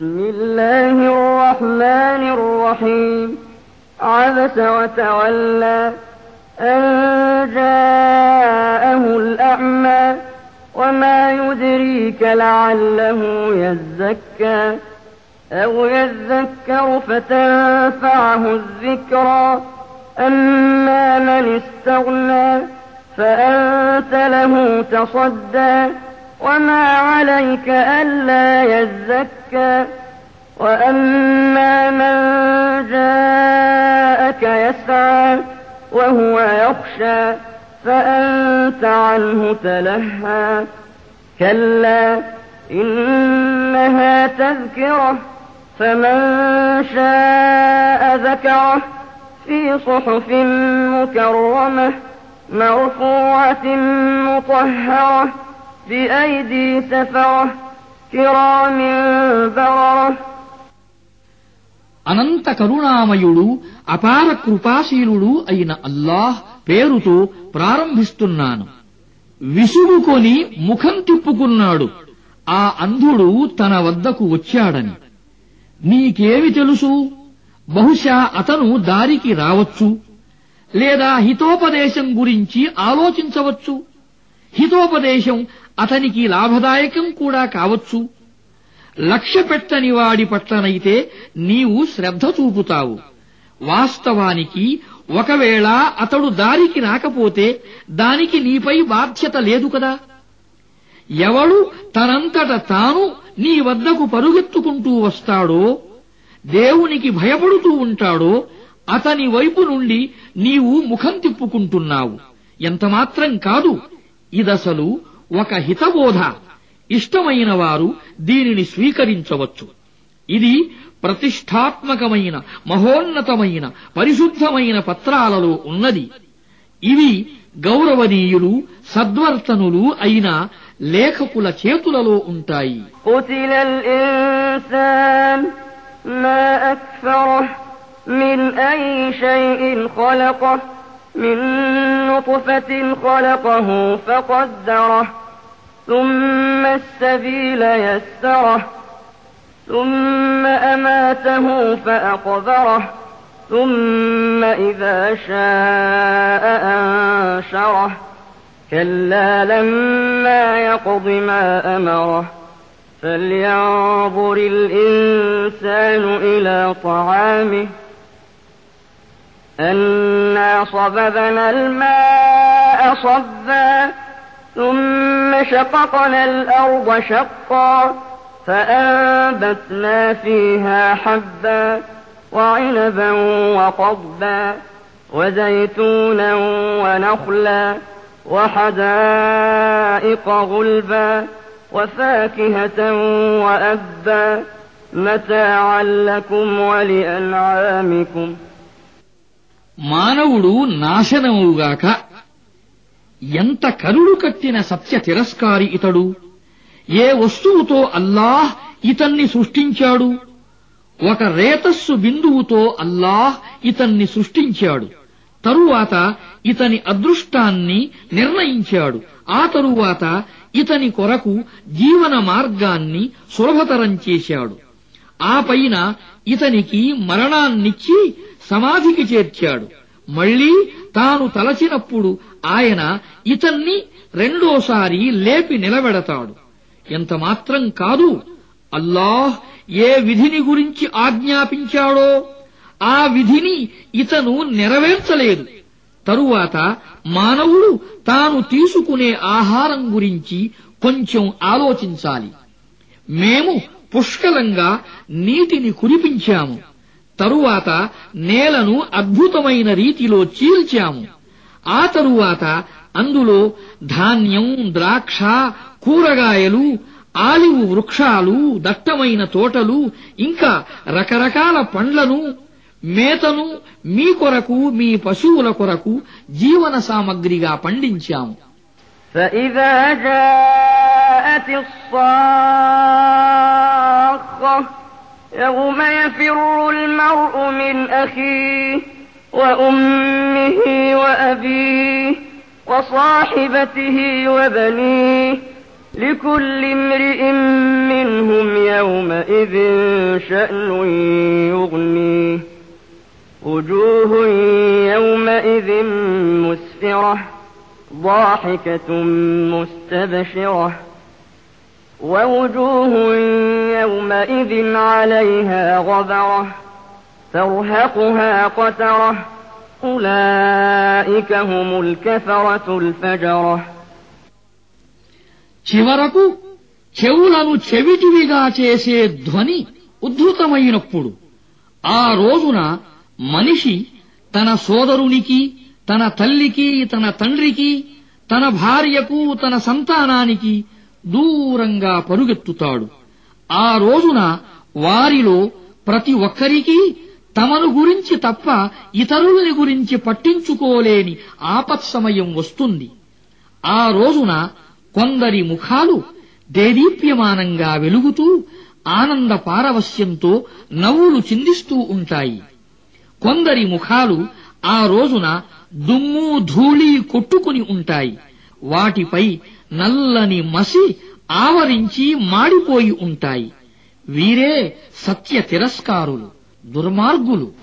بسم الله الرحمن الرحيم عبس وتولى أن جاءه الأعمى وما يدريك لعله يزكى أو يذكر فتنفعه الذكرى أما من استغنى فأنت له تصدى وما عليك ألا يزكى وأما من جاءك يسعى وهو يخشى فأنت عنه تلهى كلا إنها تذكرة فمن شاء ذكره في صحف مكرمة مرفوعة مطهرة بأيدي سفرة كرام بررة. అనంత కరుణామయుడు అపార కృపాశీలుడు అయిన అల్లాహ్ పేరుతో ప్రారంభిస్తున్నాను. విసుగుకొని ముఖం తిప్పుకున్నాడు ఆ అంధుడు తన వద్దకు వచ్చాడని. నీకేమి తెలుసు? బహుశా అతను దారికి రావచ్చు, లేదా హితోపదేశం గురించి ఆలోచించవచ్చు. హితోపదేశం అతనికి లాభదాయకం కూడా కావచ్చు. లక్ష్యపెట్టని వాడి పట్లనైతే నీవు శ్రద్ధ చూపుతావు. వాస్తవానికి ఒకవేళ అతడు దారికి రాకపోతే దానికి నీపై బాధ్యత లేదు కదా. ఎవడు తనంతట తాను నీ వద్దకు పరుగెత్తుకుంటూ వస్తాడో, దేవునికి భయపడుతూ ఉంటాడో అతని వైపు నుండి నీవు ముఖం తిప్పుకుంటున్నావు. ఎంతమాత్రం కాదు, ఇదసలు ఒక హితబోధ. ఇష్టమైన వారు దీనిని స్వీకరించవచ్చు. ఇది ప్రతిష్ఠాత్మకమైన మహోన్నతమైన పరిశుద్ధమైన పత్రాలలో ఉన్నది. ఇవి గౌరవనీయులు సద్వర్తనులు అయిన లేఖకుల చేతులలో ఉంటాయి. قتلల్ ఇన్సాన్ మా అక్ఫరహ్ మిన్ అయ్యి షైఇన్ ఖలఖహ్ మిన్ నుత్ఫతిన్ ఖలఖహు ఫఖద్దరహ్ ثم السبيل يسره ثم أماته فأقبره ثم إذا شاء أنشره كلا لما يقض ما أمره فلينظر الإنسان إلى طعامه أنا صببنا الماء صبا ثم شققنا الأرض شقا فأنبتنا فيها حبا وعنبا وقضبا وزيتونا ونخلا وحدائق غلبا وفاكهة وأبا متاعا لكم ولأنعامكم. మానవుడు నాశనముగాక. ఎంత కరుడు కట్టిన సత్య తిరస్కారి ఇతడు. ఏ వస్తువుతో అల్లాహ్ ఇతన్ని సృష్టించాడు? ఒక రేతస్సు బిందువుతో అల్లాహ్ ఇతన్ని సృష్టించాడు. తరువాత ఇతని అదృష్టాన్ని నిర్ణయించాడు. ఆ తరువాత ఇతని కొరకు జీవన మార్గాన్ని సులభతరం చేశాడు. ఆ పైన ఇతనికి మరణాన్నిచ్చి సమాధికి చేర్చాడు. మళ్లీ తాను తలచినప్పుడు ఆయన ఇతన్ని రెండోసారి లేపి నిలబెడతాడు. ఎంతమాత్రం కాదు, అల్లాహ్ ఏ విధిని గురించి ఆజ్ఞాపించాడో ఆ విధిని ఇతను నెరవేర్చలేదు. తరువాత మానవుడు తాను తీసుకునే ఆహారం గురించి కొంచెం ఆలోచించాలి. మేము పుష్కలంగా నీటిని కురిపించాము. తరువాత నేలను అద్భుతమైన రీతిలో చీల్చాము. ఆ తరువాత అందులో ధాన్యం, ద్రాక్ష, కూరగాయలు, ఆలివ్ వృక్షాలు, దట్టమైన తోటలు, ఇంకా రకరకాల పండ్లను, మేతను మీ కొరకు మీ పశువుల కొరకు జీవన సామగ్రిగా పండించాము. فإذا جاءت الصاخة يوم يفر المرء من أخيه وأمه وأبيه وصاحبته وبنيه لكل امرئ منهم يومئذ شأن يغنيه وجوه يومئذ مسفرة ضاحكة مستبشرة ووجوه يومئذ عليها غبرة ترهقها قترة أولئك هم الكفرة الفجرة చివరకు చెవులను చెవిటివిగా చేసే ధ్వని ఉద్ధృతమైనప్పుడు ఆ రోజున మనిషి తన సోదరునికి తన తల్లికి తన తండ్రికి తన భార్యకు తన సంతానానికి దూరంగా పరుగెత్తుతాడు. ఆ రోజున వారిలో ప్రతి ఒక్కరికీ తమను గురించి తప్ప ఇతరులని గురించి పట్టించుకోలేని ఆపత్సమయం వస్తుంది. ఆ రోజున కొందరి ముఖాలు దేదీప్యమానంగా వెలుగుతూ ఆనంద పారవస్యంతో నవ్వులు చిందిస్తూ ఉంటాయి. కొందరి ముఖాలు ఆ రోజున దుమ్ము ధూళి కొట్టుకుని ఉంటాయి. వాటిపై నల్లని మసి ఆవరించి మాడిపోయి ఉంటాయి. వీరే సత్య తిరస్కారులు, దుర్మార్గులు.